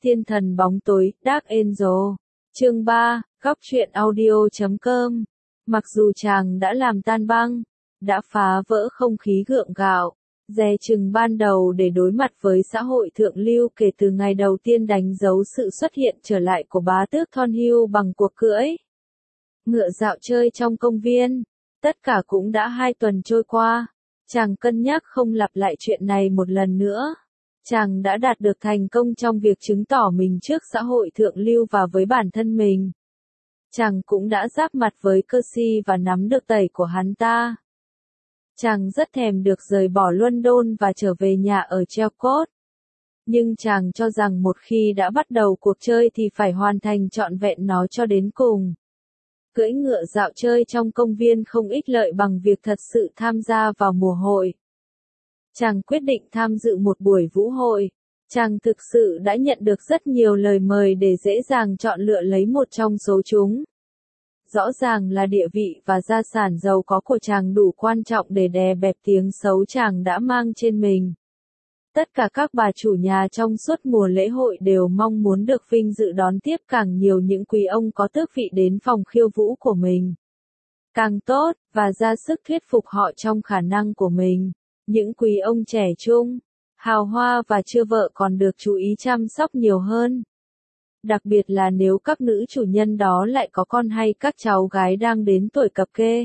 Thiên thần bóng tối, Dark Angel. Chương 3, góc truyện audio.com. Mặc dù chàng đã làm tan băng, đã phá vỡ không khí gượng gạo, dè chừng ban đầu để đối mặt với xã hội thượng lưu kể từ ngày đầu tiên đánh dấu sự xuất hiện trở lại của bá tước Thornhill bằng cuộc cưỡi ngựa dạo chơi trong công viên. Tất cả cũng đã 2 tuần trôi qua, chàng cân nhắc không lặp lại chuyện này một lần nữa. Chàng đã đạt được thành công trong việc chứng tỏ mình trước xã hội thượng lưu và với bản thân mình. Chàng cũng đã giáp mặt với Percy và nắm được tẩy của hắn ta. Chàng rất thèm được rời bỏ London và trở về nhà ở Chelmsford. Nhưng chàng cho rằng một khi đã bắt đầu cuộc chơi thì phải hoàn thành trọn vẹn nó cho đến cùng. Cưỡi ngựa dạo chơi trong công viên không ích lợi bằng việc thật sự tham gia vào mùa hội. Chàng quyết định tham dự một buổi vũ hội. Chàng thực sự đã nhận được rất nhiều lời mời để dễ dàng chọn lựa lấy một trong số chúng. Rõ ràng là địa vị và gia sản giàu có của chàng đủ quan trọng để đè bẹp tiếng xấu chàng đã mang trên mình. Tất cả các bà chủ nhà trong suốt mùa lễ hội đều mong muốn được vinh dự đón tiếp càng nhiều những quý ông có tước vị đến phòng khiêu vũ của mình. Càng tốt, và ra sức thuyết phục họ trong khả năng của mình. Những quý ông trẻ trung, hào hoa và chưa vợ còn được chú ý chăm sóc nhiều hơn. Đặc biệt là nếu các nữ chủ nhân đó lại có con hay các cháu gái đang đến tuổi cập kê.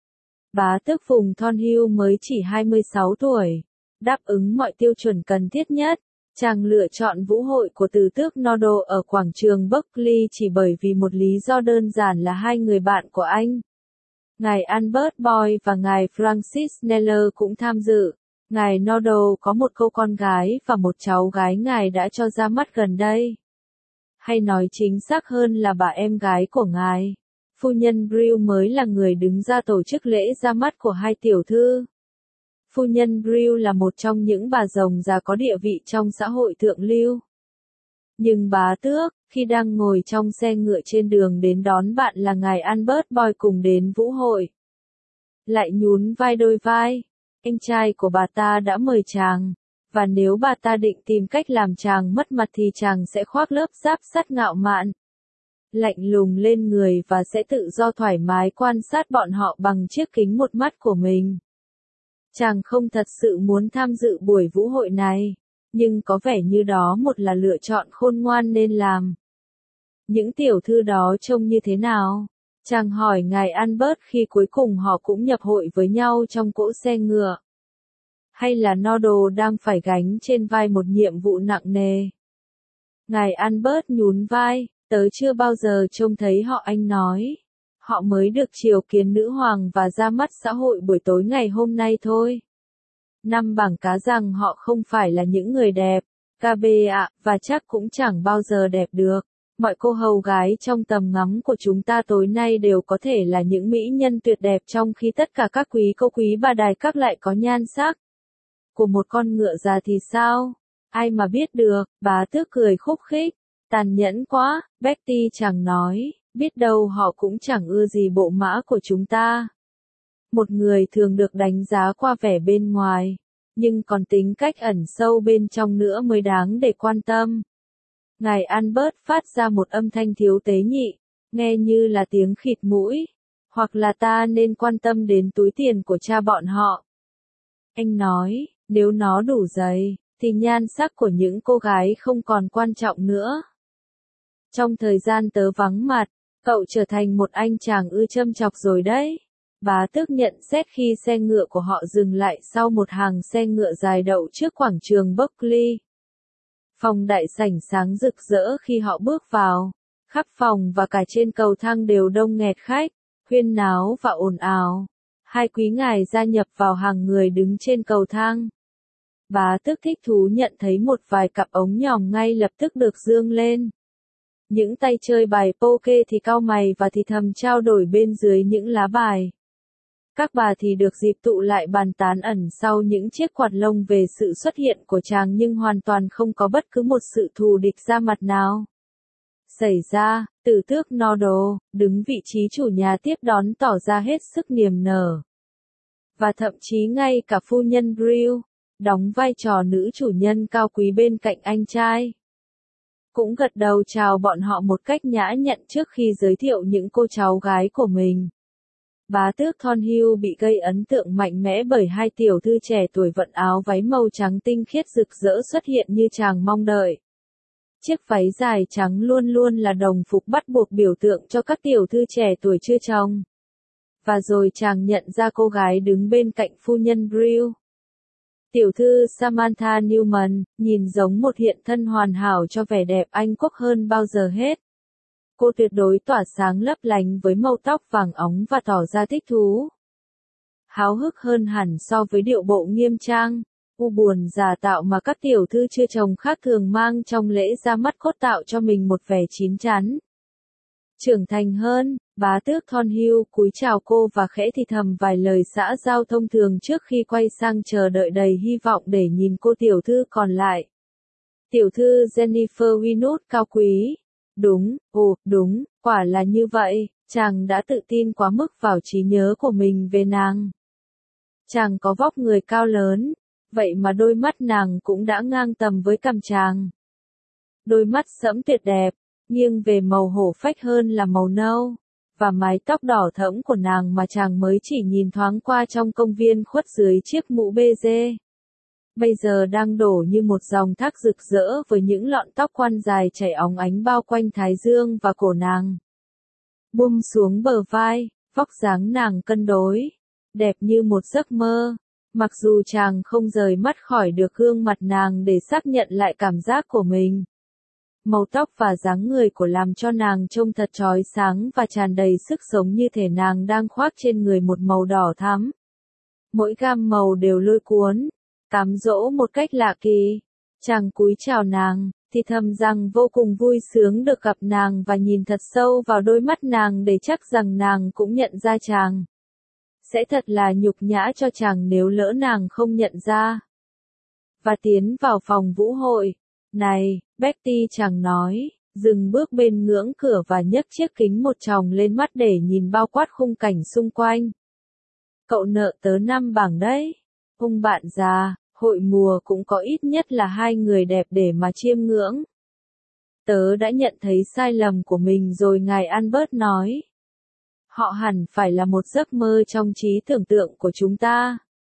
Bá tước vùng Thornhill mới chỉ 26 tuổi. Đáp ứng mọi tiêu chuẩn cần thiết nhất, chàng lựa chọn vũ hội của tử tước Nordle ở quảng trường Berkeley chỉ bởi vì một lý do đơn giản là 2 người bạn của anh. Ngài Albert Boyle và ngài Francis Kneller cũng tham dự. Ngài Nordle có một cô con gái và một cháu gái ngài đã cho ra mắt gần đây. Hay nói chính xác hơn là bà em gái của ngài. Phu nhân Brill mới là người đứng ra tổ chức lễ ra mắt của 2 tiểu thư. Phu nhân Brill là một trong những bà rồng già có địa vị trong xã hội thượng lưu. Nhưng bá tước, khi đang ngồi trong xe ngựa trên đường đến đón bạn là ngài Albert Boyle cùng đến vũ hội, lại nhún vai đôi vai. Anh trai của bà ta đã mời chàng, và nếu bà ta định tìm cách làm chàng mất mặt thì chàng sẽ khoác lớp giáp sắt ngạo mạn, lạnh lùng lên người và sẽ tự do thoải mái quan sát bọn họ bằng chiếc kính một mắt của mình. Chàng không thật sự muốn tham dự buổi vũ hội này, nhưng có vẻ như đó một là lựa chọn khôn ngoan nên làm. Những tiểu thư đó trông như thế nào? Chàng hỏi ngài Albert khi cuối cùng họ cũng nhập hội với nhau trong cỗ xe ngựa. Hay là Nordle đang phải gánh trên vai một nhiệm vụ nặng nề? Ngài Albert nhún vai, tớ chưa bao giờ trông thấy họ, anh nói. Họ mới được triều kiến nữ hoàng và ra mắt xã hội buổi tối ngày hôm nay thôi. 5 bảng cá rằng họ không phải là những người đẹp, KB ạ, và chắc cũng chẳng bao giờ đẹp được. Mọi cô hầu gái trong tầm ngắm của chúng ta tối nay đều có thể là những mỹ nhân tuyệt đẹp trong khi tất cả các quý cô quý bà đài các lại có nhan sắc của một con ngựa già thì sao? Ai mà biết được, bá tước cười khúc khích. Tàn nhẫn quá, Betty chẳng nói, biết đâu họ cũng chẳng ưa gì bộ mã của chúng ta. Một người thường được đánh giá qua vẻ bên ngoài, nhưng còn tính cách ẩn sâu bên trong nữa mới đáng để quan tâm. Ngài Albert phát ra một âm thanh thiếu tế nhị, nghe như là tiếng khịt mũi, hoặc là ta nên quan tâm đến túi tiền của cha bọn họ. Anh nói, nếu nó đủ dày, thì nhan sắc của những cô gái không còn quan trọng nữa. Trong thời gian tớ vắng mặt, cậu trở thành một anh chàng ưa châm chọc rồi đấy. Bá tước nhận xét khi xe ngựa của họ dừng lại sau một hàng xe ngựa dài đậu trước quảng trường Berkeley. Phòng đại sảnh sáng rực rỡ khi họ bước vào. Khắp phòng và cả trên cầu thang đều đông nghẹt khách, huyên náo và ồn ào. 2 quý ngài gia nhập vào hàng người đứng trên cầu thang. Bá tước thích thú nhận thấy một vài cặp ống nhòm ngay lập tức được dương lên. Những tay chơi bài poker thì cau mày và thì thầm trao đổi bên dưới những lá bài. Các bà thì được dịp tụ lại bàn tán ẩn sau những chiếc quạt lông về sự xuất hiện của chàng nhưng hoàn toàn không có bất cứ một sự thù địch ra mặt nào xảy ra. Tử tước Nordle, đứng vị trí chủ nhà tiếp đón tỏ ra hết sức niềm nở. Và thậm chí ngay cả phu nhân Brill, đóng vai trò nữ chủ nhân cao quý bên cạnh anh trai. cũng gật đầu chào bọn họ một cách nhã nhặn trước khi giới thiệu những cô cháu gái của mình. Bá tước Thornhill bị gây ấn tượng mạnh mẽ bởi hai tiểu thư trẻ tuổi vận áo váy màu trắng tinh khiết rực rỡ xuất hiện như chàng mong đợi. Chiếc váy dài trắng luôn luôn là đồng phục bắt buộc biểu tượng cho các tiểu thư trẻ tuổi chưa chồng. Và rồi chàng nhận ra cô gái đứng bên cạnh phu nhân Brill. Tiểu thư Samantha Newman, nhìn giống một hiện thân hoàn hảo cho vẻ đẹp Anh quốc hơn bao giờ hết. Cô tuyệt đối tỏa sáng lấp lánh với màu tóc vàng óng và tỏ ra thích thú. Háo hức hơn hẳn so với điệu bộ nghiêm trang, buồn giả tạo mà các tiểu thư chưa chồng khác thường mang trong lễ ra mắt cốt tạo cho mình một vẻ chín chắn. Trưởng thành hơn, bá tước Thornhill cúi chào cô và khẽ thì thầm vài lời xã giao thông thường trước khi quay sang chờ đợi đầy hy vọng để nhìn cô tiểu thư còn lại. Tiểu thư Jennifer Winwood cao quý. Đúng, đúng, quả là như vậy, chàng đã tự tin quá mức vào trí nhớ của mình về nàng. Chàng có vóc người cao lớn, vậy mà đôi mắt nàng cũng đã ngang tầm với cằm chàng. Đôi mắt sẫm tuyệt đẹp, nghiêng về màu hổ phách hơn là màu nâu, và mái tóc đỏ thẫm của nàng mà chàng mới chỉ nhìn thoáng qua trong công viên khuất dưới chiếc mũ bê dê. Bây giờ đang đổ như một dòng thác rực rỡ với những lọn tóc quăn dài chảy óng ánh bao quanh thái dương và cổ nàng. Buông xuống bờ vai, vóc dáng nàng cân đối, đẹp như một giấc mơ, mặc dù chàng không rời mắt khỏi được gương mặt nàng để xác nhận lại cảm giác của mình. Màu tóc và dáng người của làm cho nàng trông thật chói sáng và tràn đầy sức sống như thể nàng đang khoác trên người một màu đỏ thắm. Mỗi gam màu đều lôi cuốn, cám dỗ một cách lạ kỳ. Chàng cúi chào nàng, thì thầm rằng vô cùng vui sướng được gặp nàng và nhìn thật sâu vào đôi mắt nàng để chắc rằng nàng cũng nhận ra chàng. Sẽ thật là nhục nhã cho chàng nếu lỡ nàng không nhận ra. Và tiến vào phòng vũ hội. Này, Betty, chàng nói, dừng bước bên ngưỡng cửa và nhấc chiếc kính một tròng lên mắt để nhìn bao quát khung cảnh xung quanh. Cậu nợ tớ 5 bảng đấy. Ông bạn già, hội mùa cũng có ít nhất là 2 người đẹp để mà chiêm ngưỡng. Tớ đã nhận thấy sai lầm của mình rồi, ngài Albert nói. Họ hẳn phải là một giấc mơ trong trí tưởng tượng của chúng ta.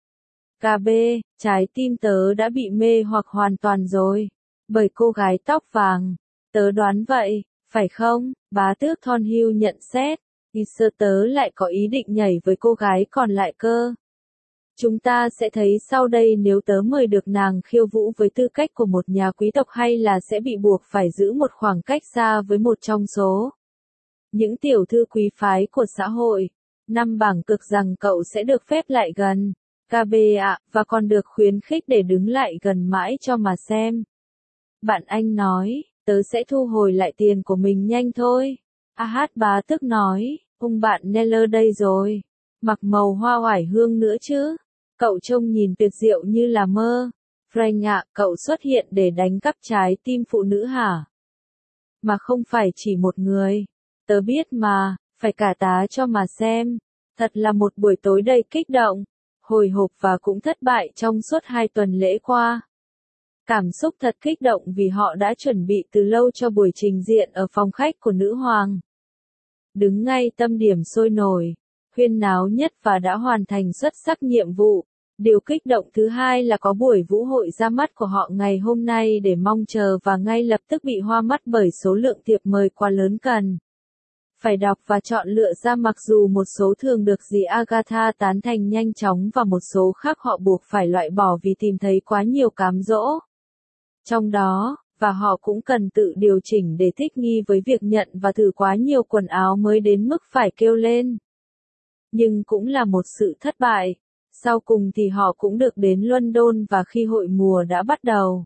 KB, trái tim tớ đã bị mê hoặc hoàn toàn rồi. Bởi cô gái tóc vàng. Tớ đoán vậy, phải không? Bá tước Thornhill nhận xét. Sơ tớ lại có ý định nhảy với cô gái còn lại cơ. Chúng ta sẽ thấy sau đây nếu tớ mời được nàng khiêu vũ với tư cách của một nhà quý tộc hay là sẽ bị buộc phải giữ một khoảng cách xa với một trong số những tiểu thư quý phái của xã hội. 5 bảng cực rằng cậu sẽ được phép lại gần. KB ạ, và còn được khuyến khích để đứng lại gần mãi cho mà xem. Bạn anh nói, tớ sẽ thu hồi lại tiền của mình nhanh thôi. Bá tước nói, ông bạn Neller đây rồi. Mặc màu hoa oải hương nữa chứ. Cậu trông nhìn tuyệt diệu như là mơ. Frank ạ, cậu xuất hiện để đánh cắp trái tim phụ nữ hả? Mà không phải chỉ một người. Tớ biết mà, phải cả tá cho mà xem. Thật là một buổi tối đầy kích động, hồi hộp và cũng thất bại trong suốt 2 tuần lễ qua. Cảm xúc thật kích động vì họ đã chuẩn bị từ lâu cho buổi trình diện ở phòng khách của nữ hoàng. Đứng ngay tâm điểm sôi nổi, huyên náo nhất và đã hoàn thành xuất sắc nhiệm vụ. Điều kích động thứ hai là có buổi vũ hội ra mắt của họ ngày hôm nay để mong chờ và ngay lập tức bị hoa mắt bởi số lượng thiệp mời quá lớn cần phải đọc và chọn lựa ra, mặc dù một số thường được dì Agatha tán thành nhanh chóng và một số khác họ buộc phải loại bỏ vì tìm thấy quá nhiều cám dỗ trong đó, và họ cũng cần tự điều chỉnh để thích nghi với việc nhận và thử quá nhiều quần áo mới đến mức phải kêu lên. Nhưng cũng là một sự thất bại. Sau cùng thì họ cũng được đến London và khi hội mùa đã bắt đầu,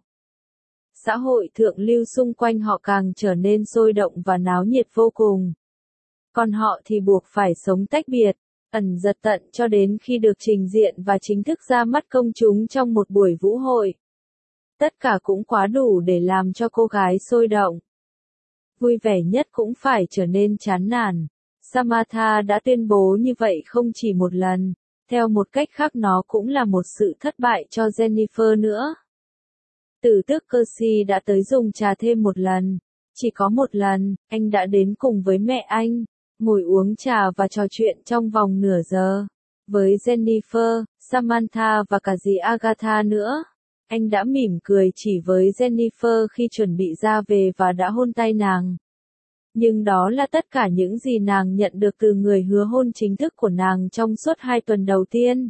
xã hội thượng lưu xung quanh họ càng trở nên sôi động và náo nhiệt vô cùng. Còn họ thì buộc phải sống tách biệt, ẩn giật tận cho đến khi được trình diện và chính thức ra mắt công chúng trong một buổi vũ hội. Tất cả cũng quá đủ để làm cho cô gái sôi động. Vui vẻ nhất cũng phải trở nên chán nản. Samantha đã tuyên bố như vậy không chỉ một lần. Theo một cách khác nó cũng là một sự thất bại cho Jennifer nữa. Tử tước Percy đã tới dùng trà thêm một lần. Chỉ có một lần, anh đã đến cùng với mẹ anh, ngồi uống trà và trò chuyện trong vòng nửa giờ. Với Jennifer, Samantha và cả dì Agatha nữa. Anh đã mỉm cười chỉ với Jennifer khi chuẩn bị ra về và đã hôn tay nàng. Nhưng đó là tất cả những gì nàng nhận được từ người hứa hôn chính thức của nàng trong suốt 2 tuần đầu tiên.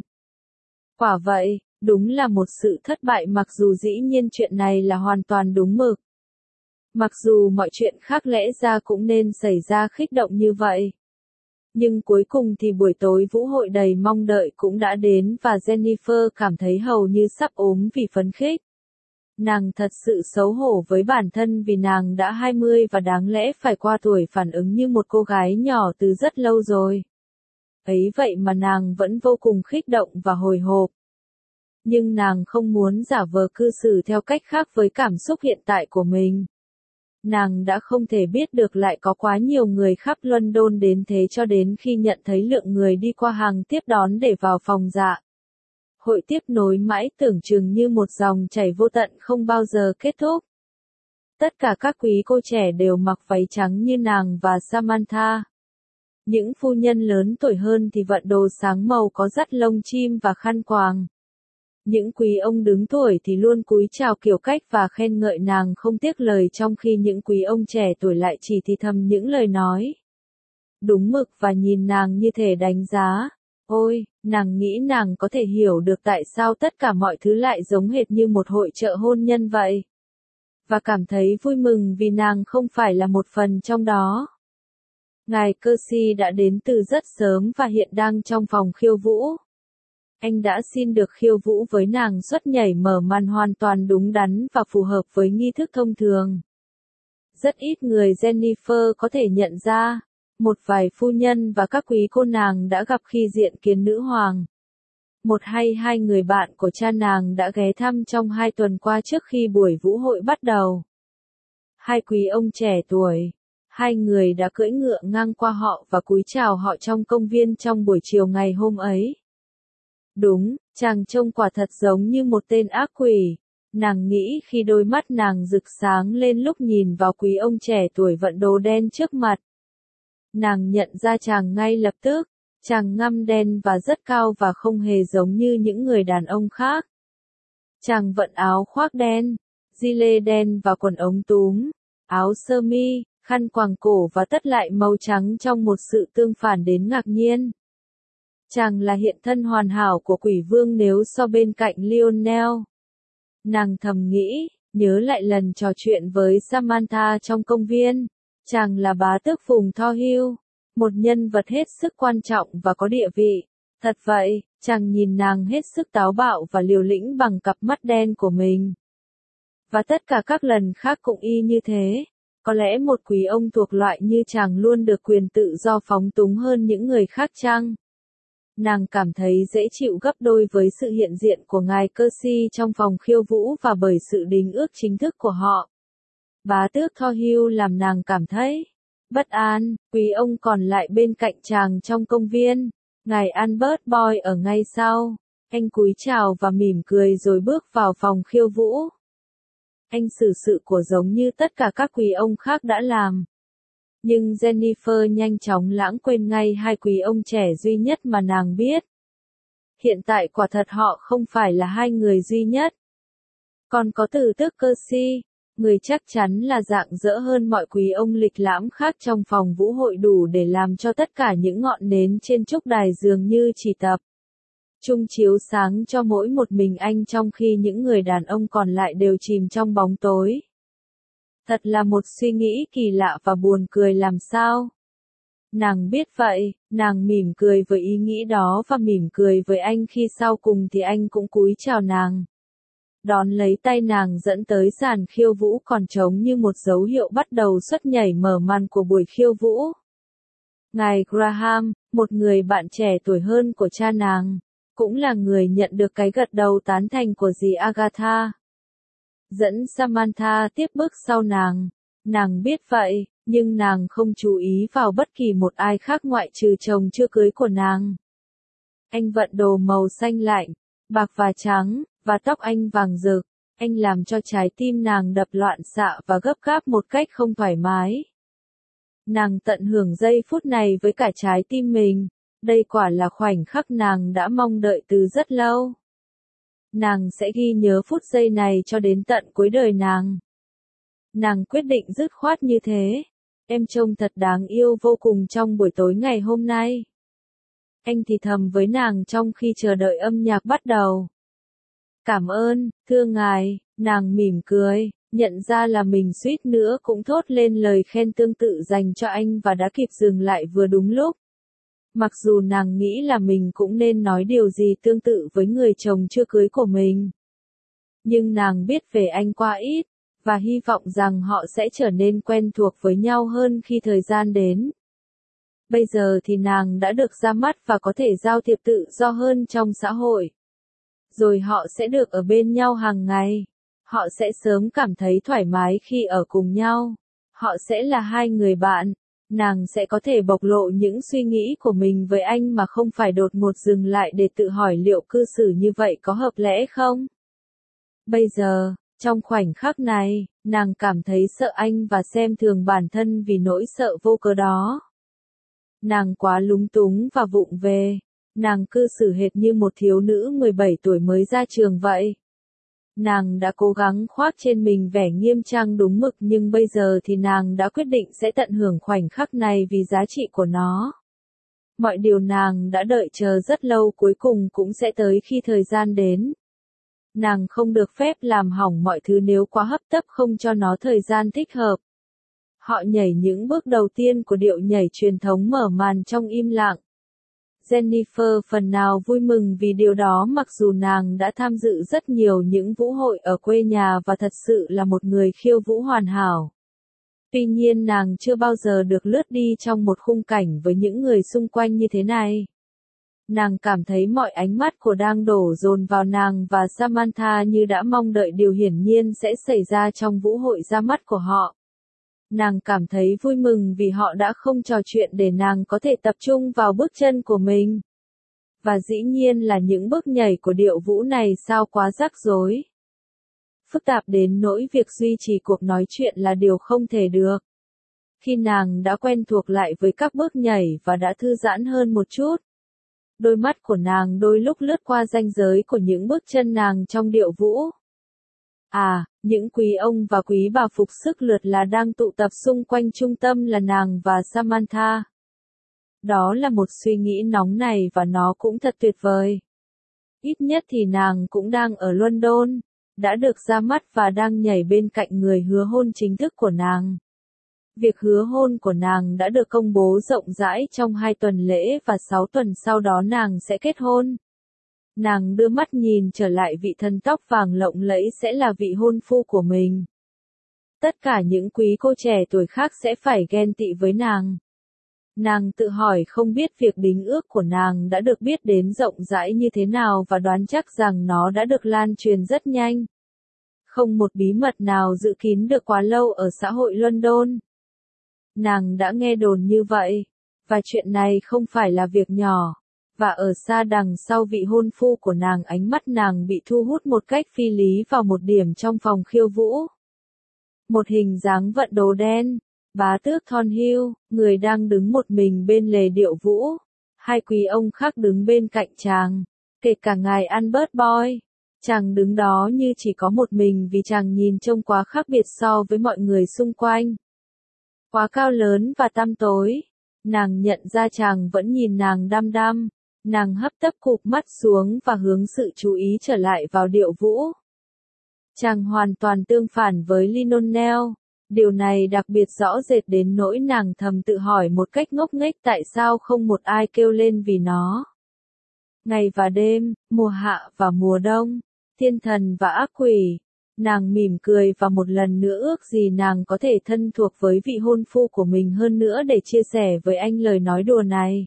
Quả vậy, đúng là một sự thất bại mặc dù dĩ nhiên chuyện này là hoàn toàn đúng mực. Mặc dù mọi chuyện khác lẽ ra cũng nên xảy ra khích động như vậy. Nhưng cuối cùng thì buổi tối vũ hội đầy mong đợi cũng đã đến và Jennifer cảm thấy hầu như sắp ốm vì phấn khích. Nàng thật sự xấu hổ với bản thân vì nàng đã 20 và đáng lẽ phải qua tuổi phản ứng như một cô gái nhỏ từ rất lâu rồi. Ấy vậy mà nàng vẫn vô cùng khích động và hồi hộp. Nhưng nàng không muốn giả vờ cư xử theo cách khác với cảm xúc hiện tại của mình. Nàng đã không thể biết được lại có quá nhiều người khắp London đến thế cho đến khi nhận thấy lượng người đi qua hàng tiếp đón để vào phòng dạ. Hội tiếp nối mãi tưởng chừng như một dòng chảy vô tận không bao giờ kết thúc. Tất cả các quý cô trẻ đều mặc váy trắng như nàng và Samantha. Những phu nhân lớn tuổi hơn thì vận đồ sáng màu có dắt lông chim và khăn quàng. Những quý ông đứng tuổi thì luôn cúi chào kiểu cách và khen ngợi nàng không tiếc lời trong khi những quý ông trẻ tuổi lại chỉ thì thầm những lời nói đúng mực và nhìn nàng như thể đánh giá. Ôi, nàng nghĩ nàng có thể hiểu được tại sao tất cả mọi thứ lại giống hệt như một hội chợ hôn nhân vậy. Và cảm thấy vui mừng vì nàng không phải là một phần trong đó. Ngài Percy đã đến từ rất sớm và hiện đang trong phòng khiêu vũ. Anh đã xin được khiêu vũ với nàng suất nhảy mở màn hoàn toàn đúng đắn và phù hợp với nghi thức thông thường. Rất ít người Jennifer có thể nhận ra. Một vài phu nhân và các quý cô nàng đã gặp khi diện kiến nữ hoàng. Một hay hai người bạn của cha nàng đã ghé thăm trong 2 tuần qua trước khi buổi vũ hội bắt đầu. 2 quý ông trẻ tuổi. 2 người đã cưỡi ngựa ngang qua họ và cúi chào họ trong công viên trong buổi chiều ngày hôm ấy. Đúng, chàng trông quả thật giống như một tên ác quỷ. Nàng nghĩ khi đôi mắt nàng rực sáng lên lúc nhìn vào quý ông trẻ tuổi vận đồ đen trước mặt. Nàng nhận ra chàng ngay lập tức, chàng ngăm đen và rất cao và không hề giống như những người đàn ông khác. Chàng vận áo khoác đen, gilet đen và quần ống túm, áo sơ mi, khăn quàng cổ và tất lại màu trắng trong một sự tương phản đến ngạc nhiên. Chàng là hiện thân hoàn hảo của quỷ vương nếu so bên cạnh Lionel. Nàng thầm nghĩ, nhớ lại lần trò chuyện với Samantha trong công viên. Chàng là bá tước vùng Thorhill, một nhân vật hết sức quan trọng và có địa vị. Thật vậy, chàng nhìn nàng hết sức táo bạo và liều lĩnh bằng cặp mắt đen của mình. Và tất cả các lần khác cũng y như thế. Có lẽ một quý ông thuộc loại như chàng luôn được quyền tự do phóng túng hơn những người khác chăng? Nàng cảm thấy dễ chịu gấp đôi với sự hiện diện của ngài Percy trong phòng khiêu vũ và bởi sự đính ước chính thức của họ. Bá tước Thorhill làm nàng cảm thấy bất an. Quý ông còn lại bên cạnh chàng trong công viên. Ngài Albert Boy ở ngay sau. Anh cúi chào và mỉm cười rồi bước vào phòng khiêu vũ. Anh xử sự của giống như tất cả các quý ông khác đã làm. Nhưng Jennifer nhanh chóng lãng quên ngay 2 quý ông trẻ duy nhất mà nàng biết. Hiện tại quả thật họ không phải là 2 người duy nhất. Còn có Tử tước Percy, người chắc chắn là rạng rỡ hơn mọi quý ông lịch lãm khác trong phòng vũ hội đủ để làm cho tất cả những ngọn nến trên trúc đài dường như chỉ tập trung chiếu sáng cho mỗi một mình anh trong khi những người đàn ông còn lại đều chìm trong bóng tối. Thật là một suy nghĩ kỳ lạ và buồn cười làm sao. Nàng biết vậy, nàng mỉm cười với ý nghĩ đó và mỉm cười với anh khi sau cùng thì anh cũng cúi chào nàng. Đón lấy tay nàng dẫn tới sàn khiêu vũ còn trống như một dấu hiệu bắt đầu suất nhảy mở màn của buổi khiêu vũ. Ngài Graham, một người bạn trẻ tuổi hơn của cha nàng, cũng là người nhận được cái gật đầu tán thành của dì Agatha. Dẫn Samantha tiếp bước sau nàng. Nàng biết vậy, nhưng nàng không chú ý vào bất kỳ một ai khác ngoại trừ chồng chưa cưới của nàng. Anh vận đồ màu xanh lạnh, bạc và trắng, và tóc anh vàng rực. Anh làm cho trái tim nàng đập loạn xạ và gấp gáp một cách không thoải mái. Nàng tận hưởng giây phút này với cả trái tim mình. Đây quả là khoảnh khắc nàng đã mong đợi từ rất lâu. Nàng sẽ ghi nhớ phút giây này cho đến tận cuối đời nàng. Nàng quyết định dứt khoát như thế. Em trông thật đáng yêu vô cùng trong buổi tối ngày hôm nay. Anh thì thầm với nàng trong khi chờ đợi âm nhạc bắt đầu. Cảm ơn, thưa ngài, nàng mỉm cười, nhận ra là mình suýt nữa cũng thốt lên lời khen tương tự dành cho anh và đã kịp dừng lại vừa đúng lúc. Mặc dù nàng nghĩ là mình cũng nên nói điều gì tương tự với người chồng chưa cưới của mình. Nhưng nàng biết về anh quá ít, và hy vọng rằng họ sẽ trở nên quen thuộc với nhau hơn khi thời gian đến. Bây giờ thì nàng đã được ra mắt và có thể giao thiệp tự do hơn trong xã hội. Rồi họ sẽ được ở bên nhau hàng ngày. Họ sẽ sớm cảm thấy thoải mái khi ở cùng nhau. Họ sẽ là hai người bạn. Nàng sẽ có thể bộc lộ những suy nghĩ của mình với anh mà không phải đột ngột dừng lại để tự hỏi liệu cư xử như vậy có hợp lẽ không. Bây giờ, trong khoảnh khắc này, nàng cảm thấy sợ anh và xem thường bản thân vì nỗi sợ vô cớ đó. Nàng quá lúng túng và vụng về. Nàng cư xử hệt như một thiếu nữ 17 tuổi mới ra trường vậy. Nàng đã cố gắng khoác trên mình vẻ nghiêm trang đúng mực nhưng bây giờ thì nàng đã quyết định sẽ tận hưởng khoảnh khắc này vì giá trị của nó. Mọi điều nàng đã đợi chờ rất lâu cuối cùng cũng sẽ tới khi thời gian đến. Nàng không được phép làm hỏng mọi thứ nếu quá hấp tấp không cho nó thời gian thích hợp. Họ nhảy những bước đầu tiên của điệu nhảy truyền thống mở màn trong im lặng. Jennifer phần nào vui mừng vì điều đó mặc dù nàng đã tham dự rất nhiều những vũ hội ở quê nhà và thật sự là một người khiêu vũ hoàn hảo. Tuy nhiên nàng chưa bao giờ được lướt đi trong một khung cảnh với những người xung quanh như thế này. Nàng cảm thấy mọi ánh mắt của đang đổ dồn vào nàng và Samantha như đã mong đợi điều hiển nhiên sẽ xảy ra trong vũ hội ra mắt của họ. Nàng cảm thấy vui mừng vì họ đã không trò chuyện để nàng có thể tập trung vào bước chân của mình. Và dĩ nhiên là những bước nhảy của điệu vũ này sao quá rắc rối. Phức tạp đến nỗi việc duy trì cuộc nói chuyện là điều không thể được. Khi nàng đã quen thuộc lại với các bước nhảy và đã thư giãn hơn một chút. Đôi mắt của nàng đôi lúc lướt qua ranh giới của những bước chân nàng trong điệu vũ. Những quý ông và quý bà phục sức lượt là đang tụ tập xung quanh trung tâm là nàng và Samantha. Đó là một suy nghĩ nóng này và nó cũng thật tuyệt vời. Ít nhất thì nàng cũng đang ở London, đã được ra mắt và đang nhảy bên cạnh người hứa hôn chính thức của nàng. Việc hứa hôn của nàng đã được công bố rộng rãi trong 2 tuần lễ và 6 tuần sau đó nàng sẽ kết hôn. Nàng đưa mắt nhìn trở lại vị thần tóc vàng lộng lẫy sẽ là vị hôn phu của mình. Tất cả những quý cô trẻ tuổi khác sẽ phải ghen tị với nàng. Nàng tự hỏi không biết việc đính ước của nàng đã được biết đến rộng rãi như thế nào và đoán chắc rằng nó đã được lan truyền rất nhanh. Không một bí mật nào giữ kín được quá lâu ở xã hội London. Nàng đã nghe đồn như vậy, và chuyện này không phải là việc nhỏ. Và ở xa đằng sau vị hôn phu của nàng ánh mắt nàng bị thu hút một cách phi lý vào một điểm trong phòng khiêu vũ. Một hình dáng vận đồ đen, bá tước Thornhill, người đang đứng một mình bên lề điệu vũ. 2 quý ông khác đứng bên cạnh chàng, kể cả ngài Albert Boy. Chàng đứng đó như chỉ có một mình vì chàng nhìn trông quá khác biệt so với mọi người xung quanh. Quá cao lớn và tăm tối. Nàng nhận ra chàng vẫn nhìn nàng đăm đăm. Nàng hấp tấp cụp mắt xuống và hướng sự chú ý trở lại vào điệu vũ. Chàng hoàn toàn tương phản với Lionel. Điều này đặc biệt rõ rệt đến nỗi nàng thầm tự hỏi một cách ngốc nghếch tại sao không một ai kêu lên vì nó. Ngày và đêm, mùa hạ và mùa đông, thiên thần và ác quỷ. Nàng mỉm cười và một lần nữa ước gì nàng có thể thân thuộc với vị hôn phu của mình hơn nữa để chia sẻ với anh lời nói đùa này.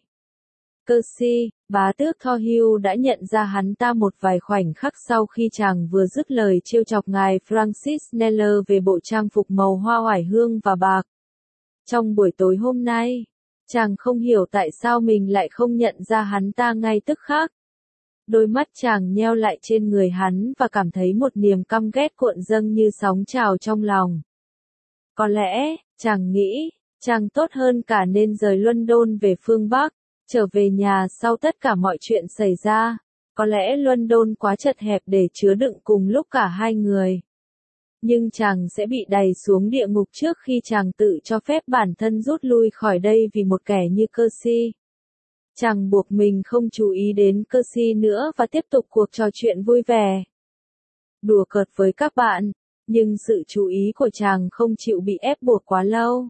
Percy, bá tước Thornhill đã nhận ra hắn ta một vài khoảnh khắc sau khi chàng vừa dứt lời trêu chọc ngài Francis Kneller về bộ trang phục màu hoa oải hương và bạc. Trong buổi tối hôm nay, chàng không hiểu tại sao mình lại không nhận ra hắn ta ngay tức khắc. Đôi mắt chàng nheo lại trên người hắn và cảm thấy một niềm căm ghét cuộn dâng như sóng trào trong lòng. Có lẽ, chàng nghĩ, chàng tốt hơn cả nên rời London về phương Bắc, trở về nhà sau tất cả mọi chuyện xảy ra. Có lẽ London quá chật hẹp để chứa đựng cùng lúc cả hai người. Nhưng chàng sẽ bị đày xuống địa ngục trước khi chàng tự cho phép bản thân rút lui khỏi đây vì một kẻ như Percy. Chàng buộc mình không chú ý đến Percy nữa và tiếp tục cuộc trò chuyện vui vẻ. Đùa cợt với các bạn, nhưng sự chú ý của chàng không chịu bị ép buộc quá lâu.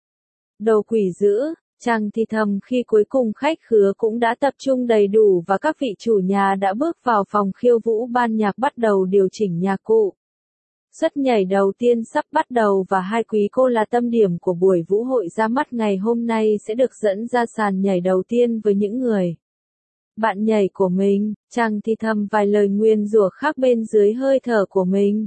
Đồ quỷ dữ, chàng thì thầm khi cuối cùng khách khứa cũng đã tập trung đầy đủ và các vị chủ nhà đã bước vào phòng khiêu vũ, ban nhạc bắt đầu điều chỉnh nhạc cụ. Suất nhảy đầu tiên sắp bắt đầu và hai quý cô là tâm điểm của buổi vũ hội ra mắt ngày hôm nay sẽ được dẫn ra sàn nhảy đầu tiên với những người bạn nhảy của mình. Chàng thì thầm vài lời nguyền rủa khác bên dưới hơi thở của mình.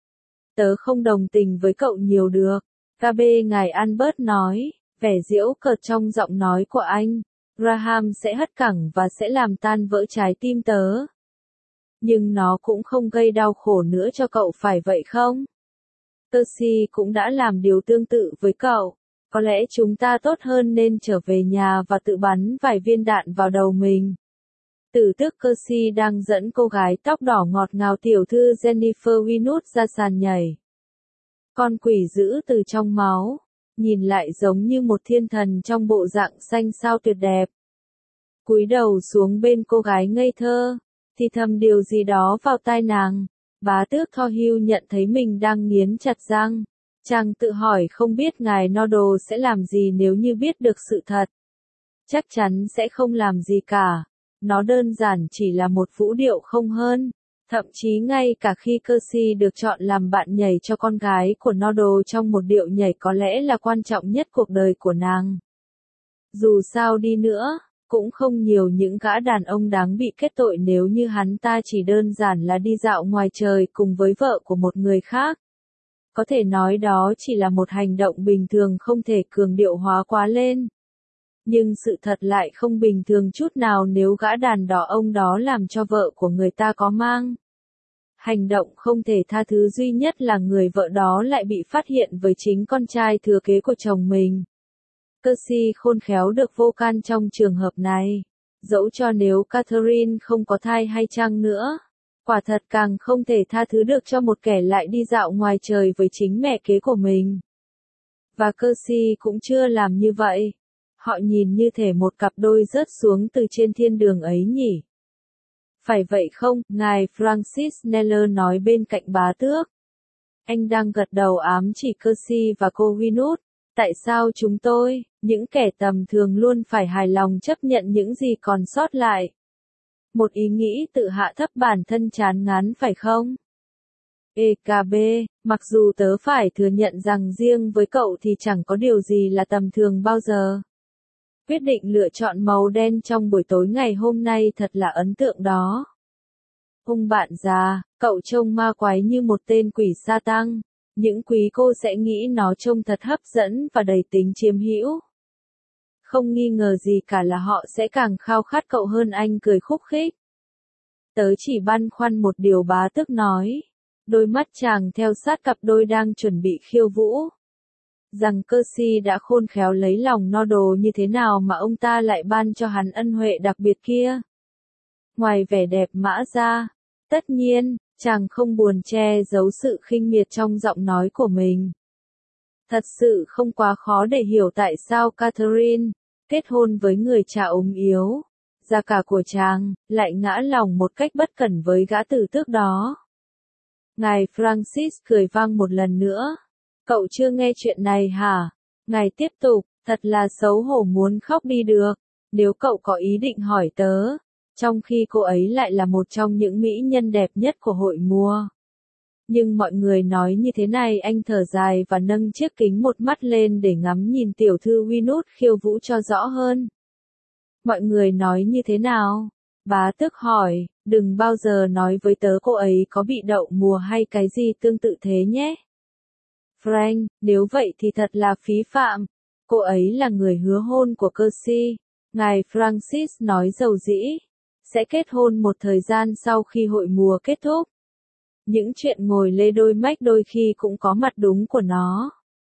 Tớ không đồng tình với cậu nhiều được, KB ngài Albert nói, vẻ giễu cợt trong giọng nói của anh. Graham sẽ hất cẳng và sẽ làm tan vỡ trái tim tớ. Nhưng nó cũng không gây đau khổ nữa cho cậu phải vậy không? Percy cũng đã làm điều tương tự với cậu. Có lẽ chúng ta tốt hơn nên trở về nhà và tự bắn vài viên đạn vào đầu mình. Tử tước Percy đang dẫn cô gái tóc đỏ ngọt ngào tiểu thư Jennifer Winwood ra sàn nhảy. Con quỷ dữ từ trong máu, nhìn lại giống như một thiên thần trong bộ dạng xanh sao tuyệt đẹp. Cúi đầu xuống bên cô gái ngây thơ, thì thầm điều gì đó vào tai nàng. Bá tước Thorhill nhận thấy mình đang nghiến chặt răng. Chàng tự hỏi không biết ngài Noddle sẽ làm gì nếu như biết được sự thật. Chắc chắn sẽ không làm gì cả. Nó đơn giản chỉ là một vũ điệu không hơn. Thậm chí ngay cả khi Percy được chọn làm bạn nhảy cho con gái của Noddle trong một điệu nhảy có lẽ là quan trọng nhất cuộc đời của nàng. Dù sao đi nữa, cũng không nhiều những gã đàn ông đáng bị kết tội nếu như hắn ta chỉ đơn giản là đi dạo ngoài trời cùng với vợ của một người khác. Có thể nói đó chỉ là một hành động bình thường không thể cường điệu hóa quá lên. Nhưng sự thật lại không bình thường chút nào nếu gã đàn đỏ ông đó làm cho vợ của người ta có mang. Hành động không thể tha thứ duy nhất là người vợ đó lại bị phát hiện với chính con trai thừa kế của chồng mình. Percy khôn khéo được vô can trong trường hợp này. Dẫu cho nếu Catherine không có thai hay chăng nữa, quả thật càng không thể tha thứ được cho một kẻ lại đi dạo ngoài trời với chính mẹ kế của mình. Và Percy cũng chưa làm như vậy. Họ nhìn như thể một cặp đôi rớt xuống từ trên thiên đường ấy nhỉ. Phải vậy không? Ngài Francis Kneller nói bên cạnh bá tước. Anh đang gật đầu ám chỉ Percy và cô Winwood. Tại sao chúng tôi, những kẻ tầm thường luôn phải hài lòng chấp nhận những gì còn sót lại? Một ý nghĩ tự hạ thấp bản thân chán ngán phải không? EKB, mặc dù tớ phải thừa nhận rằng riêng với cậu thì chẳng có điều gì là tầm thường bao giờ. Quyết định lựa chọn màu đen trong buổi tối ngày hôm nay thật là ấn tượng đó. Ông bạn già, cậu trông ma quái như một tên quỷ sa tăng. Những quý cô sẽ nghĩ nó trông thật hấp dẫn và đầy tính chiếm hữu. Không nghi ngờ gì cả là họ sẽ càng khao khát cậu hơn, anh cười khúc khích. Tớ chỉ băn khoăn một điều, bá tước nói. Đôi mắt chàng theo sát cặp đôi đang chuẩn bị khiêu vũ. Rằng Percy đã khôn khéo lấy lòng Noddle như thế nào mà ông ta lại ban cho hắn ân huệ đặc biệt kia. Ngoài vẻ đẹp mã ra, tất nhiên, chàng không buồn che giấu sự khinh miệt trong giọng nói của mình. Thật sự không quá khó để hiểu tại sao Catherine, kết hôn với người cha ốm yếu, già cả của chàng, lại ngã lòng một cách bất cẩn với gã tử tước đó. Ngài Francis cười vang một lần nữa. Cậu chưa nghe chuyện này hả? Ngài tiếp tục, thật là xấu hổ muốn khóc đi được. Nếu cậu có ý định hỏi tớ. Trong khi cô ấy lại là một trong những mỹ nhân đẹp nhất của hội mùa. Nhưng mọi người nói như thế này, anh thở dài và nâng chiếc kính một mắt lên để ngắm nhìn tiểu thư Winwood khiêu vũ cho rõ hơn. Mọi người nói như thế nào? Bá tước hỏi, đừng bao giờ nói với tớ cô ấy có bị đậu mùa hay cái gì tương tự thế nhé. Frank, nếu vậy thì thật là phí phạm. Cô ấy là người hứa hôn của Percy. Ngài Francis nói dầu dĩ. sẽ kết hôn một thời gian sau khi hội mùa kết thúc. Những chuyện ngồi lê đôi mách đôi khi cũng có mặt đúng của nó.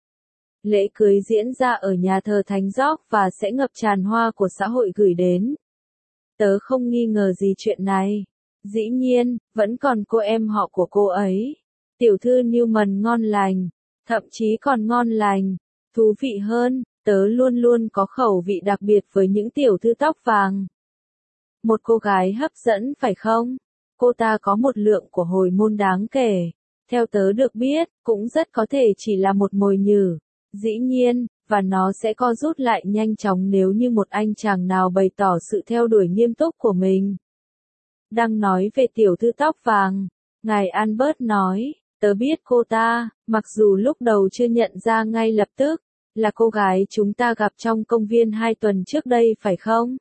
Lễ cưới diễn ra ở nhà thờ Thánh Gióc và sẽ ngập tràn hoa của xã hội gửi đến. Tớ không nghi ngờ gì chuyện này. Dĩ nhiên, vẫn còn cô em họ của cô ấy. Tiểu thư Newman ngon lành, thậm chí còn ngon lành. Thú vị hơn, tớ luôn luôn có khẩu vị đặc biệt với những tiểu thư tóc vàng. Một cô gái hấp dẫn phải không? Cô ta có một lượng của hồi môn đáng kể. Theo tớ được biết, cũng rất có thể chỉ là một mồi nhử. Dĩ nhiên, và nó sẽ co rút lại nhanh chóng nếu như một anh chàng nào bày tỏ sự theo đuổi nghiêm túc của mình. Đang nói về tiểu thư tóc vàng, ngài Albert nói, tớ biết cô ta, mặc dù lúc đầu chưa nhận ra ngay lập tức, là cô gái chúng ta gặp trong công viên 2 tuần trước đây phải không?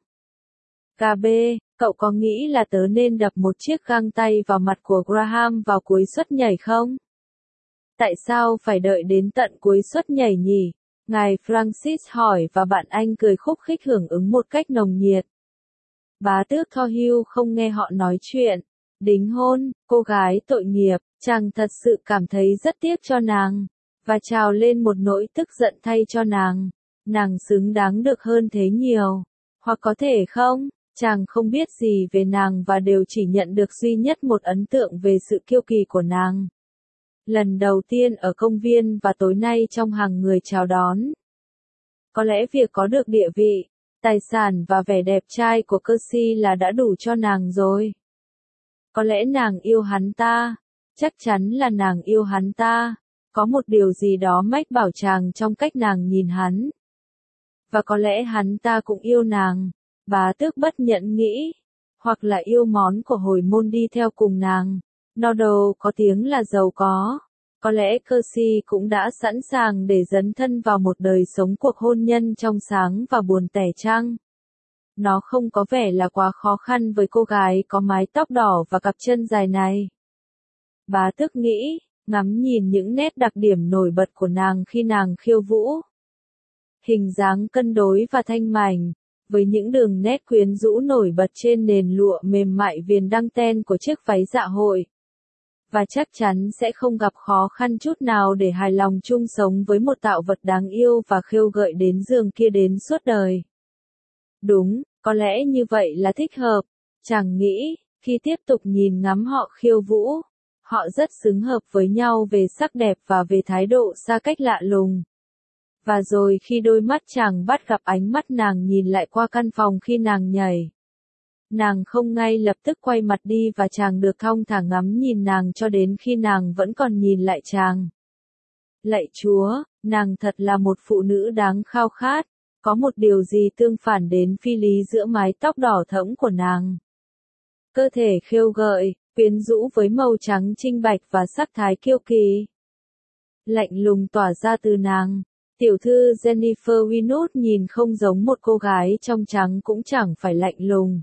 KB, cậu có nghĩ là tớ nên đập một chiếc găng tay vào mặt của Graham vào cuối suất nhảy không? Tại sao phải đợi đến tận cuối suất nhảy nhỉ? Ngài Francis hỏi và bạn anh cười khúc khích hưởng ứng một cách nồng nhiệt. Bá tước Thorhill không nghe họ nói chuyện. Đính hôn, cô gái tội nghiệp, chàng thật sự cảm thấy rất tiếc cho nàng, và trào lên một nỗi tức giận thay cho nàng. Nàng xứng đáng được hơn thế nhiều. Hoặc có thể không, chàng không biết gì về nàng và đều chỉ nhận được duy nhất một ấn tượng về sự kiêu kỳ của nàng. Lần đầu tiên ở công viên và tối nay trong hàng người chào đón. Có lẽ việc có được địa vị, tài sản và vẻ đẹp trai của Percy là đã đủ cho nàng rồi. Có lẽ nàng yêu hắn ta. Chắc chắn là nàng yêu hắn ta. Có một điều gì đó mách bảo chàng trong cách nàng nhìn hắn. Và có lẽ hắn ta cũng yêu nàng. Bá tước bất nhẫn nghĩ. Hoặc là yêu món của hồi môn đi theo cùng nàng. Noddle có tiếng là giàu có. Có lẽ Percy cũng đã sẵn sàng để dấn thân vào một đời sống cuộc hôn nhân trong sáng và buồn tẻ chăng? Nó không có vẻ là quá khó khăn với cô gái có mái tóc đỏ và cặp chân dài này. Bá tước nghĩ, ngắm nhìn những nét đặc điểm nổi bật của nàng khi nàng khiêu vũ. Hình dáng cân đối và thanh mảnh, với những đường nét quyến rũ nổi bật trên nền lụa mềm mại viền đăng ten của chiếc váy dạ hội. Và chắc chắn sẽ không gặp khó khăn chút nào để hài lòng chung sống với một tạo vật đáng yêu và khêu gợi đến giường kia đến suốt đời. Đúng, có lẽ như vậy là thích hợp, chàng nghĩ, khi tiếp tục nhìn ngắm họ khiêu vũ. Họ rất xứng hợp với nhau về sắc đẹp và về thái độ xa cách lạ lùng. Và rồi khi đôi mắt chàng bắt gặp ánh mắt nàng nhìn lại qua căn phòng khi nàng nhảy. Nàng không ngay lập tức quay mặt đi và chàng được thong thả ngắm nhìn nàng cho đến khi nàng vẫn còn nhìn lại chàng. Lạy Chúa, nàng thật là một phụ nữ đáng khao khát, có một điều gì tương phản đến phi lý giữa mái tóc đỏ thẫm của nàng. Cơ thể khêu gợi, quyến rũ với màu trắng trinh bạch và sắc thái kiêu kỳ. Lạnh lùng tỏa ra từ nàng. Tiểu thư Jennifer Winwood nhìn không giống một cô gái trong trắng cũng chẳng phải lạnh lùng.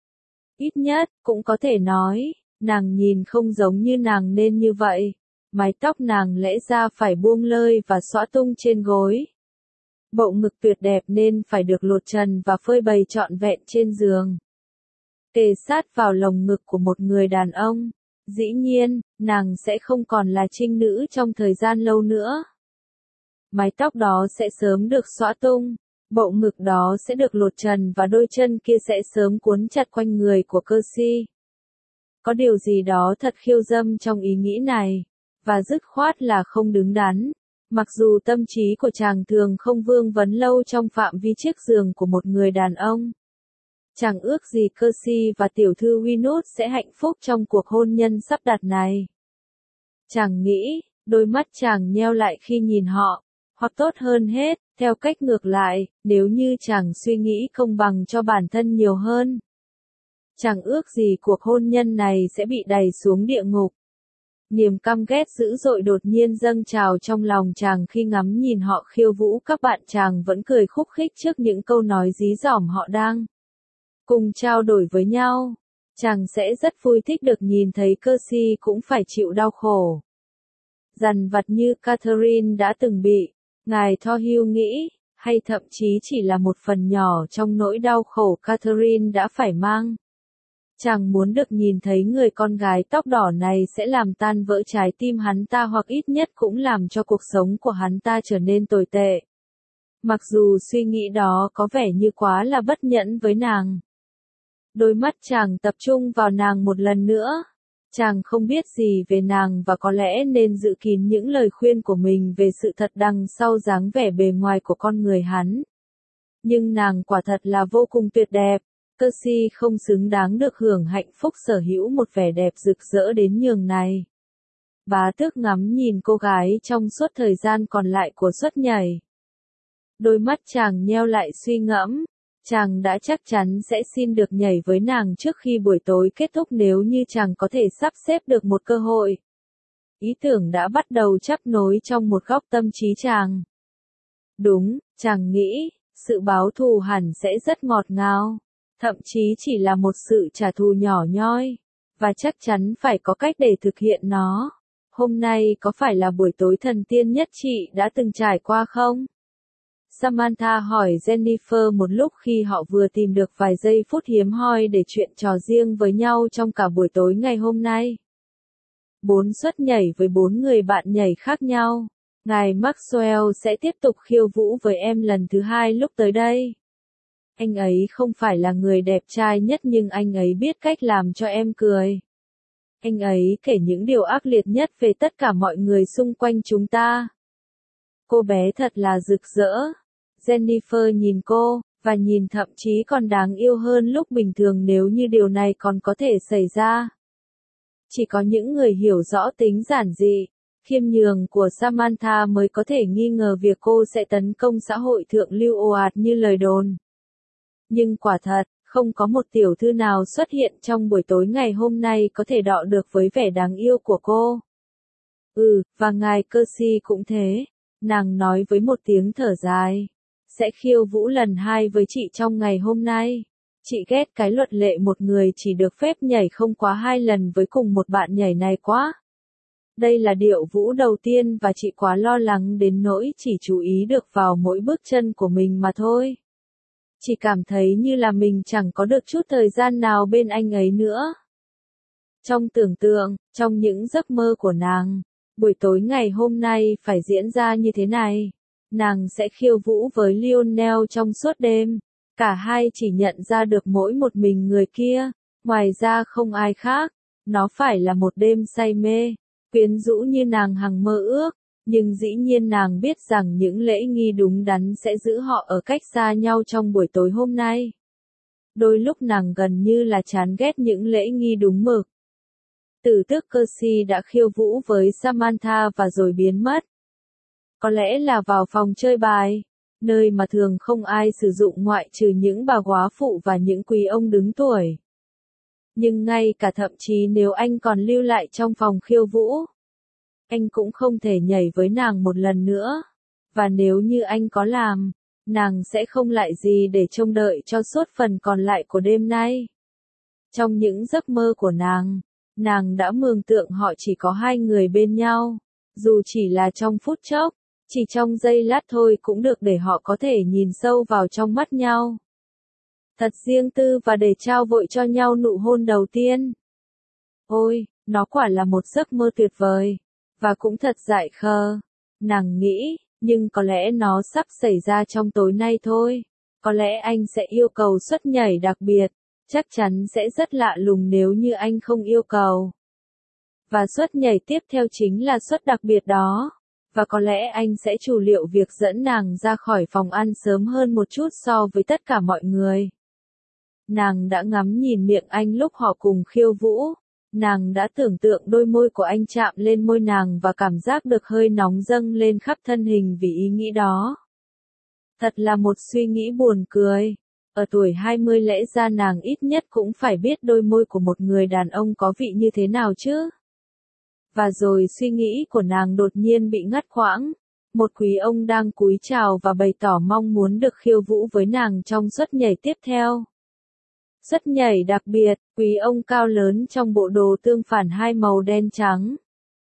Ít nhất, cũng có thể nói, nàng nhìn không giống như nàng nên như vậy. Mái tóc nàng lẽ ra phải buông lơi và xõa tung trên gối. Bộ ngực tuyệt đẹp nên phải được lột trần và phơi bày trọn vẹn trên giường. Kề sát vào lồng ngực của một người đàn ông. Dĩ nhiên, nàng sẽ không còn là trinh nữ trong thời gian lâu nữa. Mái tóc đó sẽ sớm được xõa tung. Bộ ngực đó sẽ được lột trần và đôi chân kia sẽ sớm cuốn chặt quanh người của Percy. Có điều gì đó thật khiêu dâm trong ý nghĩ này, và dứt khoát là không đứng đắn. Mặc dù tâm trí của chàng thường không vương vấn lâu trong phạm vi chiếc giường của một người đàn ông. Chàng ước gì Percy và tiểu thư Winwood sẽ hạnh phúc trong cuộc hôn nhân sắp đặt này. Chàng nghĩ, đôi mắt chàng nheo lại khi nhìn họ. Hoặc tốt hơn hết, theo cách ngược lại, nếu như chàng suy nghĩ công bằng cho bản thân nhiều hơn. Chàng ước gì cuộc hôn nhân này sẽ bị đày xuống địa ngục. Niềm căm ghét dữ dội đột nhiên dâng trào trong lòng chàng khi ngắm nhìn họ khiêu vũ. Các bạn chàng vẫn cười khúc khích trước những câu nói dí dỏm họ đang cùng trao đổi với nhau. Chàng sẽ rất vui thích được nhìn thấy Percy cũng phải chịu đau khổ. Dằn vặt như Catherine đã từng bị. Ngài Thorhill nghĩ, hay thậm chí chỉ là một phần nhỏ trong nỗi đau khổ Catherine đã phải mang. Chàng muốn được nhìn thấy người con gái tóc đỏ này sẽ làm tan vỡ trái tim hắn ta hoặc ít nhất cũng làm cho cuộc sống của hắn ta trở nên tồi tệ. Mặc dù suy nghĩ đó có vẻ như quá là bất nhẫn với nàng. Đôi mắt chàng tập trung vào nàng một lần nữa. Chàng không biết gì về nàng và có lẽ nên giữ kín những lời khuyên của mình về sự thật đằng sau dáng vẻ bề ngoài của con người hắn. Nhưng nàng quả thật là vô cùng tuyệt đẹp. Percy không xứng đáng được hưởng hạnh phúc sở hữu một vẻ đẹp rực rỡ đến nhường này. Bá tước ngắm nhìn cô gái trong suốt thời gian còn lại của suất nhảy. Đôi mắt chàng nheo lại suy ngẫm. Chàng đã chắc chắn sẽ xin được nhảy với nàng trước khi buổi tối kết thúc nếu như chàng có thể sắp xếp được một cơ hội. Ý tưởng đã bắt đầu chắp nối trong một góc tâm trí chàng. Đúng, chàng nghĩ, sự báo thù hẳn sẽ rất ngọt ngào. Thậm chí chỉ là một sự trả thù nhỏ nhoi. Và chắc chắn phải có cách để thực hiện nó. Hôm nay có phải là buổi tối thần tiên nhất chị đã từng trải qua không? Samantha hỏi Jennifer một lúc khi họ vừa tìm được vài giây phút hiếm hoi để chuyện trò riêng với nhau trong cả buổi tối ngày hôm nay. 4 suất nhảy với 4 người bạn nhảy khác nhau. Ngài Maxwell sẽ tiếp tục khiêu vũ với em lần thứ 2 lúc tới đây. Anh ấy không phải là người đẹp trai nhất nhưng anh ấy biết cách làm cho em cười. Anh ấy kể những điều ác liệt nhất về tất cả mọi người xung quanh chúng ta. Cô bé thật là rực rỡ. Jennifer nhìn cô, và nhìn thậm chí còn đáng yêu hơn lúc bình thường nếu như điều này còn có thể xảy ra. Chỉ có những người hiểu rõ tính giản dị, khiêm nhường của Samantha mới có thể nghi ngờ việc cô sẽ tấn công xã hội thượng lưu ồ ạt như lời đồn. Nhưng quả thật, không có một tiểu thư nào xuất hiện trong buổi tối ngày hôm nay có thể đọ được với vẻ đáng yêu của cô. Và ngài Percy cũng thế. Nàng nói với một tiếng thở dài. Sẽ khiêu vũ lần 2 với chị trong ngày hôm nay. Chị ghét cái luật lệ một người chỉ được phép nhảy không quá 2 lần với cùng một bạn nhảy này quá. Đây là điệu vũ đầu tiên và chị quá lo lắng đến nỗi chỉ chú ý được vào mỗi bước chân của mình mà thôi. Chị cảm thấy như là mình chẳng có được chút thời gian nào bên anh ấy nữa. Trong tưởng tượng, trong những giấc mơ của nàng, buổi tối ngày hôm nay phải diễn ra như thế này. Nàng sẽ khiêu vũ với Lionel trong suốt đêm. Cả hai chỉ nhận ra được mỗi một mình người kia, ngoài ra không ai khác. Nó phải là một đêm say mê, quyến rũ như nàng hằng mơ ước. Nhưng dĩ nhiên nàng biết rằng những lễ nghi đúng đắn sẽ giữ họ ở cách xa nhau trong buổi tối hôm nay. Đôi lúc nàng gần như là chán ghét những lễ nghi đúng mực. Tử tước Percy đã khiêu vũ với Samantha và rồi biến mất. Có lẽ là vào phòng chơi bài, nơi mà thường không ai sử dụng ngoại trừ những bà góa phụ và những quý ông đứng tuổi. Nhưng ngay cả thậm chí nếu anh còn lưu lại trong phòng khiêu vũ, anh cũng không thể nhảy với nàng một lần nữa. Và nếu như anh có làm, nàng sẽ không lại gì để trông đợi cho suốt phần còn lại của đêm nay. Trong những giấc mơ của nàng đã mường tượng họ chỉ có 2 người bên nhau. Dù chỉ là trong phút chốc, chỉ trong giây lát thôi cũng được để họ có thể nhìn sâu vào trong mắt nhau. Thật riêng tư và để trao vội cho nhau nụ hôn đầu tiên. Ôi, nó quả là một giấc mơ tuyệt vời. Và cũng thật dại khờ. Nàng nghĩ, nhưng có lẽ nó sắp xảy ra trong tối nay thôi. Có lẽ anh sẽ yêu cầu suất nhảy đặc biệt. Chắc chắn sẽ rất lạ lùng nếu như anh không yêu cầu. Và suất nhảy tiếp theo chính là suất đặc biệt đó. Và có lẽ anh sẽ chủ liệu việc dẫn nàng ra khỏi phòng ăn sớm hơn một chút so với tất cả mọi người. Nàng đã ngắm nhìn miệng anh lúc họ cùng khiêu vũ. Nàng đã tưởng tượng đôi môi của anh chạm lên môi nàng và cảm giác được hơi nóng dâng lên khắp thân hình vì ý nghĩ đó. Thật là một suy nghĩ buồn cười. Ở tuổi 20 lẽ ra nàng ít nhất cũng phải biết đôi môi của một người đàn ông có vị như thế nào chứ. Và rồi suy nghĩ của nàng đột nhiên bị ngắt quãng. Một quý ông đang cúi chào và bày tỏ mong muốn được khiêu vũ với nàng trong suất nhảy tiếp theo. Suất nhảy đặc biệt, quý ông cao lớn trong bộ đồ tương phản 2 màu đen trắng.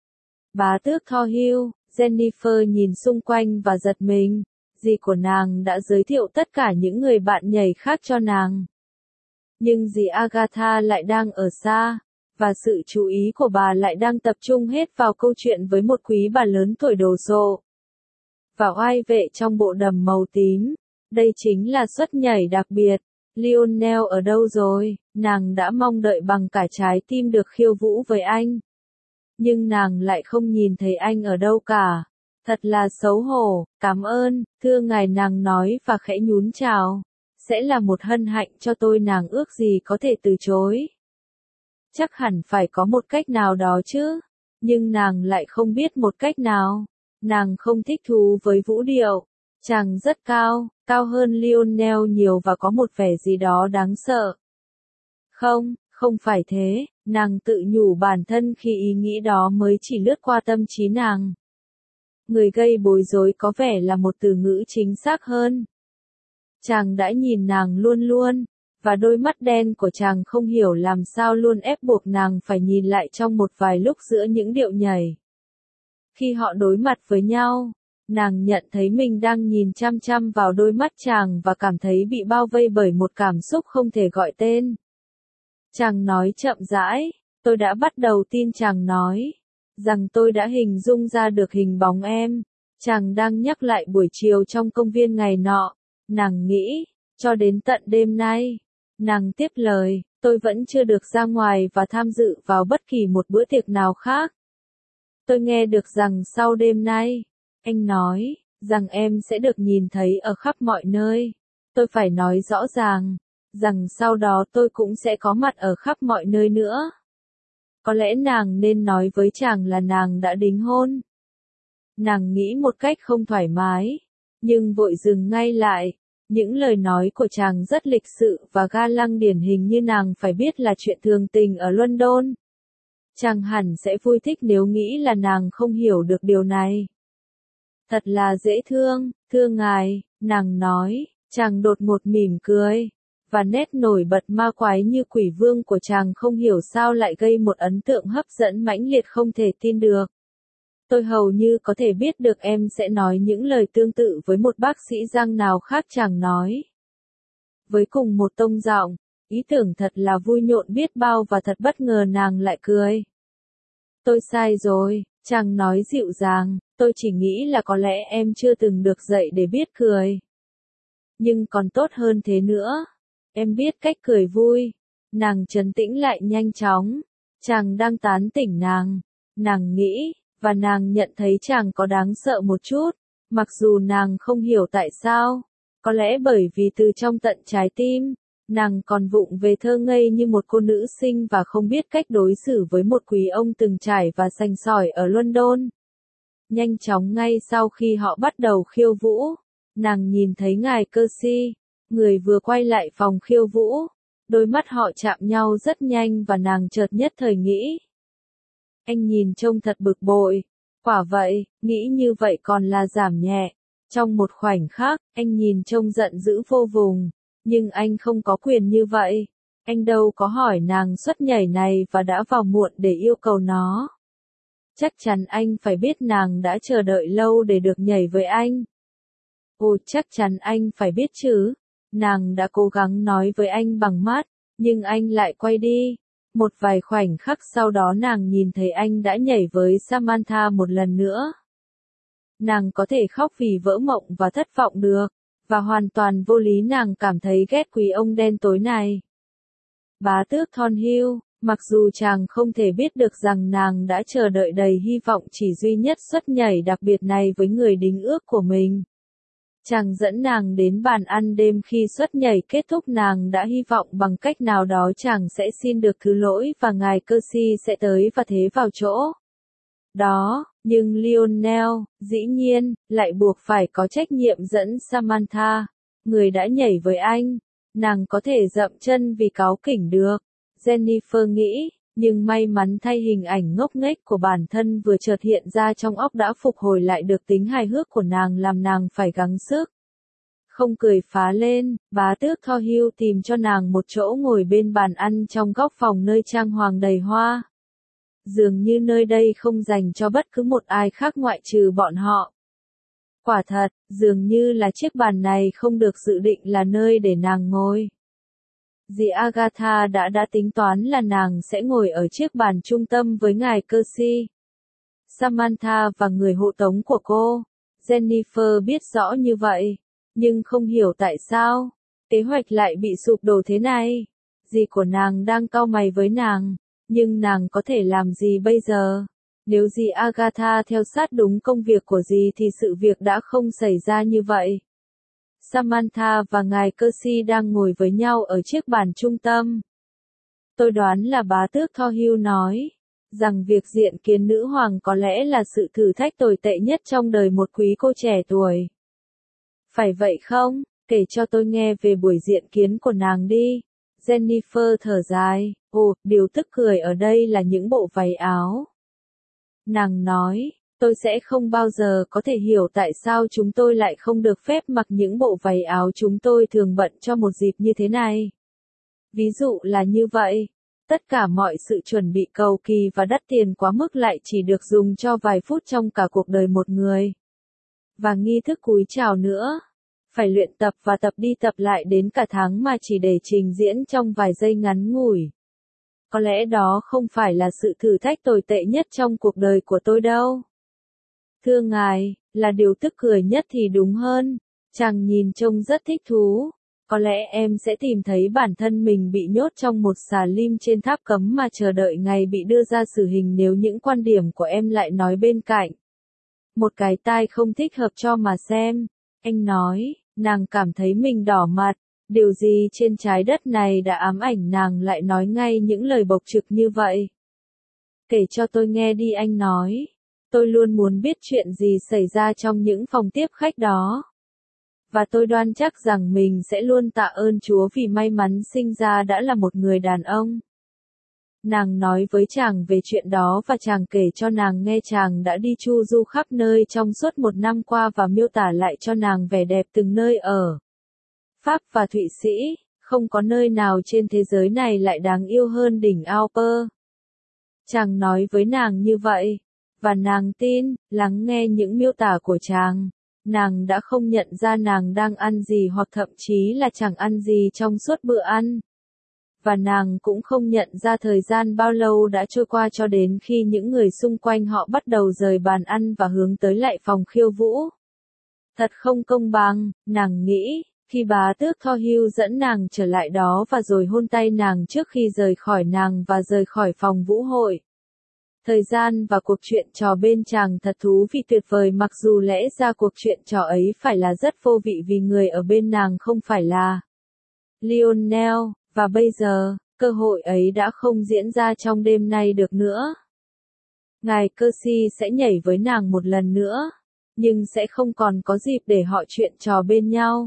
Bá tước Thorhill, Jennifer nhìn xung quanh và giật mình. Dì của nàng đã giới thiệu tất cả những người bạn nhảy khác cho nàng. Nhưng dì Agatha lại đang ở xa, và sự chú ý của bà lại đang tập trung hết vào câu chuyện với một quý bà lớn tuổi đồ sộ. Và oai vệ trong bộ đầm màu tím. Đây chính là suất nhảy đặc biệt. Lionel ở đâu rồi? Nàng đã mong đợi bằng cả trái tim được khiêu vũ với anh. Nhưng nàng lại không nhìn thấy anh ở đâu cả. Thật là xấu hổ. Cảm ơn, thưa ngài, nàng nói và khẽ nhún chào. Sẽ là một hân hạnh cho tôi, nàng ước gì có thể từ chối. Chắc hẳn phải có một cách nào đó chứ. Nhưng nàng lại không biết một cách nào. Nàng không thích thú với vũ điệu. Chàng rất cao, cao hơn Lionel nhiều và có một vẻ gì đó đáng sợ. Không, không phải thế, nàng tự nhủ bản thân khi ý nghĩ đó mới chỉ lướt qua tâm trí nàng. Người gây bối rối có vẻ là một từ ngữ chính xác hơn. Chàng đã nhìn nàng luôn luôn, và đôi mắt đen của chàng không hiểu làm sao luôn ép buộc nàng phải nhìn lại trong một vài lúc giữa những điệu nhảy. Khi họ đối mặt với nhau, nàng nhận thấy mình đang nhìn chăm chăm vào đôi mắt chàng và cảm thấy bị bao vây bởi một cảm xúc không thể gọi tên. Chàng nói chậm rãi, tôi đã bắt đầu tin, chàng nói, rằng tôi đã hình dung ra được hình bóng em. Chàng đang nhắc lại buổi chiều trong công viên ngày nọ. Nàng nghĩ, cho đến tận đêm nay. Nàng tiếp lời, tôi vẫn chưa được ra ngoài và tham dự vào bất kỳ một bữa tiệc nào khác. Tôi nghe được rằng sau đêm nay, anh nói, rằng em sẽ được nhìn thấy ở khắp mọi nơi. Tôi phải nói rõ ràng, rằng sau đó tôi cũng sẽ có mặt ở khắp mọi nơi nữa. Có lẽ nàng nên nói với chàng là nàng đã đính hôn. Nàng nghĩ một cách không thoải mái, nhưng vội dừng ngay lại. Những lời nói của chàng rất lịch sự và ga lăng, điển hình như nàng phải biết là chuyện thường tình ở London. Chàng hẳn sẽ vui thích nếu nghĩ là nàng không hiểu được điều này. Thật là dễ thương, thưa ngài, nàng nói. Chàng đột ngột mỉm cười, và nét nổi bật ma quái như quỷ vương của chàng không hiểu sao lại gây một ấn tượng hấp dẫn mãnh liệt không thể tin được. Tôi hầu như có thể biết được em sẽ nói những lời tương tự với một bác sĩ răng nào khác, chàng nói. Với cùng một tông giọng, ý tưởng thật là vui nhộn biết bao và thật bất ngờ nàng lại cười. Tôi sai rồi, chàng nói dịu dàng, tôi chỉ nghĩ là có lẽ em chưa từng được dạy để biết cười. Nhưng còn tốt hơn thế nữa, em biết cách cười vui. Nàng trấn tĩnh lại nhanh chóng. Chàng đang tán tỉnh nàng. Nàng nghĩ, và nàng nhận thấy chàng có đáng sợ một chút, mặc dù nàng không hiểu tại sao. Có lẽ bởi vì từ trong tận trái tim, nàng còn vụng về thơ ngây như một cô nữ sinh và không biết cách đối xử với một quý ông từng trải và sành sỏi ở London. Nhanh chóng ngay sau khi họ bắt đầu khiêu vũ, nàng nhìn thấy ngài Percy, người vừa quay lại phòng khiêu vũ. Đôi mắt họ chạm nhau rất nhanh và nàng chợt nhất thời nghĩ. Anh nhìn trông thật bực bội. Quả vậy, nghĩ như vậy còn là giảm nhẹ. Trong một khoảnh khắc, anh nhìn trông giận dữ vô cùng. Nhưng anh không có quyền như vậy. Anh đâu có hỏi nàng suất nhảy này và đã vào muộn để yêu cầu nó. Chắc chắn anh phải biết nàng đã chờ đợi lâu để được nhảy với anh. Ồ, chắc chắn anh phải biết chứ. Nàng đã cố gắng nói với anh bằng mắt, nhưng anh lại quay đi. Một vài khoảnh khắc sau đó nàng nhìn thấy anh đã nhảy với Samantha một lần nữa. Nàng có thể khóc vì vỡ mộng và thất vọng được, và hoàn toàn vô lý nàng cảm thấy ghét quý ông đen tối này. Bá tước Thornhill, mặc dù chàng không thể biết được rằng nàng đã chờ đợi đầy hy vọng chỉ duy nhất suất nhảy đặc biệt này với người đính ước của mình. Chàng dẫn nàng đến bàn ăn đêm khi suất nhảy kết thúc, nàng đã hy vọng bằng cách nào đó chàng sẽ xin được thứ lỗi và ngài Percy sẽ tới và thế vào chỗ. Đó, nhưng Lionel, dĩ nhiên, lại buộc phải có trách nhiệm dẫn Samantha, người đã nhảy với anh. Nàng có thể dậm chân vì cáu kỉnh được, Jennifer nghĩ, nhưng may mắn thay hình ảnh ngốc nghếch của bản thân vừa chợt hiện ra trong óc đã phục hồi lại được tính hài hước của nàng, làm nàng phải gắng sức. Không cười phá lên, bá tước Thornhill tìm cho nàng một chỗ ngồi bên bàn ăn trong góc phòng nơi trang hoàng đầy hoa. Dường như nơi đây không dành cho bất cứ một ai khác ngoại trừ bọn họ. Quả thật, dường như là chiếc bàn này không được dự định là nơi để nàng ngồi. Dì Agatha đã tính toán là nàng sẽ ngồi ở chiếc bàn trung tâm với ngài Percy, Samantha và người hộ tống của cô. Jennifer biết rõ như vậy, nhưng không hiểu tại sao kế hoạch lại bị sụp đổ thế này. Dì của nàng đang cau mày với nàng, nhưng nàng có thể làm gì bây giờ? Nếu dì Agatha theo sát đúng công việc của dì thì sự việc đã không xảy ra như vậy. Samantha và ngài Percy đang ngồi với nhau ở chiếc bàn trung tâm. Tôi đoán là bá tước Thorhill nói rằng việc diện kiến nữ hoàng có lẽ là sự thử thách tồi tệ nhất trong đời một quý cô trẻ tuổi. Phải vậy không? Kể cho tôi nghe về buổi diện kiến của nàng đi. Jennifer thở dài. Ồ, điều tức cười ở đây là những bộ váy áo. Nàng nói, tôi sẽ không bao giờ có thể hiểu tại sao chúng tôi lại không được phép mặc những bộ váy áo chúng tôi thường bận cho một dịp như thế này. Ví dụ là như vậy. Tất cả mọi sự chuẩn bị cầu kỳ và đắt tiền quá mức lại chỉ được dùng cho vài phút trong cả cuộc đời một người. Và nghi thức cúi chào nữa. Phải luyện tập và tập đi tập lại đến cả tháng mà chỉ để trình diễn trong vài giây ngắn ngủi. Có lẽ đó không phải là sự thử thách tồi tệ nhất trong cuộc đời của tôi đâu. Thưa ngài, là điều tức cười nhất thì đúng hơn. Chàng nhìn trông rất thích thú. Có lẽ em sẽ tìm thấy bản thân mình bị nhốt trong một xà lim trên tháp cấm mà chờ đợi ngày bị đưa ra xử hình nếu những quan điểm của em lại nói bên cạnh. Một cái tai không thích hợp cho mà xem. Anh nói, nàng cảm thấy mình đỏ mặt. Điều gì trên trái đất này đã ám ảnh nàng lại nói ngay những lời bộc trực như vậy? Kể cho tôi nghe đi, anh nói. Tôi luôn muốn biết chuyện gì xảy ra trong những phòng tiếp khách đó. Và tôi đoan chắc rằng mình sẽ luôn tạ ơn Chúa vì may mắn sinh ra đã là một người đàn ông. Nàng nói với chàng về chuyện đó và chàng kể cho nàng nghe chàng đã đi chu du khắp nơi trong suốt 1 năm qua và miêu tả lại cho nàng vẻ đẹp từng nơi ở Pháp và Thụy Sĩ. Không có nơi nào trên thế giới này lại đáng yêu hơn đỉnh Alper. Chàng nói với nàng như vậy, và nàng tin, lắng nghe những miêu tả của chàng. Nàng đã không nhận ra nàng đang ăn gì hoặc thậm chí là chẳng ăn gì trong suốt bữa ăn. Và nàng cũng không nhận ra thời gian bao lâu đã trôi qua cho đến khi những người xung quanh họ bắt đầu rời bàn ăn và hướng tới lại phòng khiêu vũ. Thật không công bằng, nàng nghĩ, khi bá tước Thorhill dẫn nàng trở lại đó và rồi hôn tay nàng trước khi rời khỏi nàng và rời khỏi phòng vũ hội. Thời gian và cuộc chuyện trò bên chàng thật thú vị tuyệt vời, mặc dù lẽ ra cuộc chuyện trò ấy phải là rất vô vị vì người ở bên nàng không phải là Lionel, và bây giờ, cơ hội ấy đã không diễn ra trong đêm nay được nữa. Ngài Percy sẽ nhảy với nàng một lần nữa, nhưng sẽ không còn có dịp để họ chuyện trò bên nhau,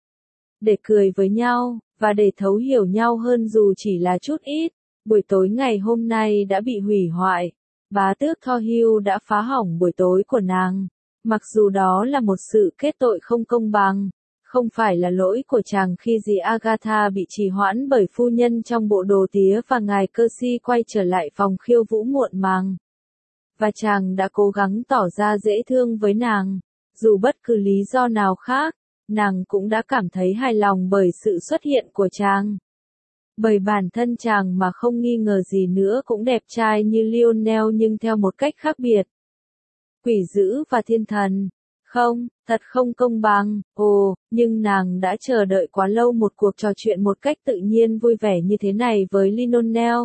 để cười với nhau, và để thấu hiểu nhau hơn dù chỉ là chút ít. Buổi tối ngày hôm nay đã bị hủy hoại. Bá tước Thorhill đã phá hỏng buổi tối của nàng. Mặc dù đó là một sự kết tội không công bằng, không phải là lỗi của chàng khi dì Agatha bị trì hoãn bởi phu nhân trong bộ đồ tía và ngài Percy quay trở lại phòng khiêu vũ muộn màng. Và chàng đã cố gắng tỏ ra dễ thương với nàng. Dù bất cứ lý do nào khác, nàng cũng đã cảm thấy hài lòng bởi sự xuất hiện của chàng. Bởi bản thân chàng mà không nghi ngờ gì nữa cũng đẹp trai như Lionel nhưng theo một cách khác biệt. Quỷ dữ và thiên thần. Không, thật không công bằng. Ồ, nhưng nàng đã chờ đợi quá lâu một cuộc trò chuyện một cách tự nhiên vui vẻ như thế này với Lionel.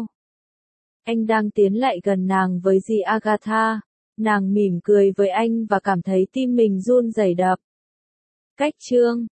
Anh đang tiến lại gần nàng với dì Agatha. Nàng mỉm cười với anh và cảm thấy tim mình run rẩy đập. Cách chương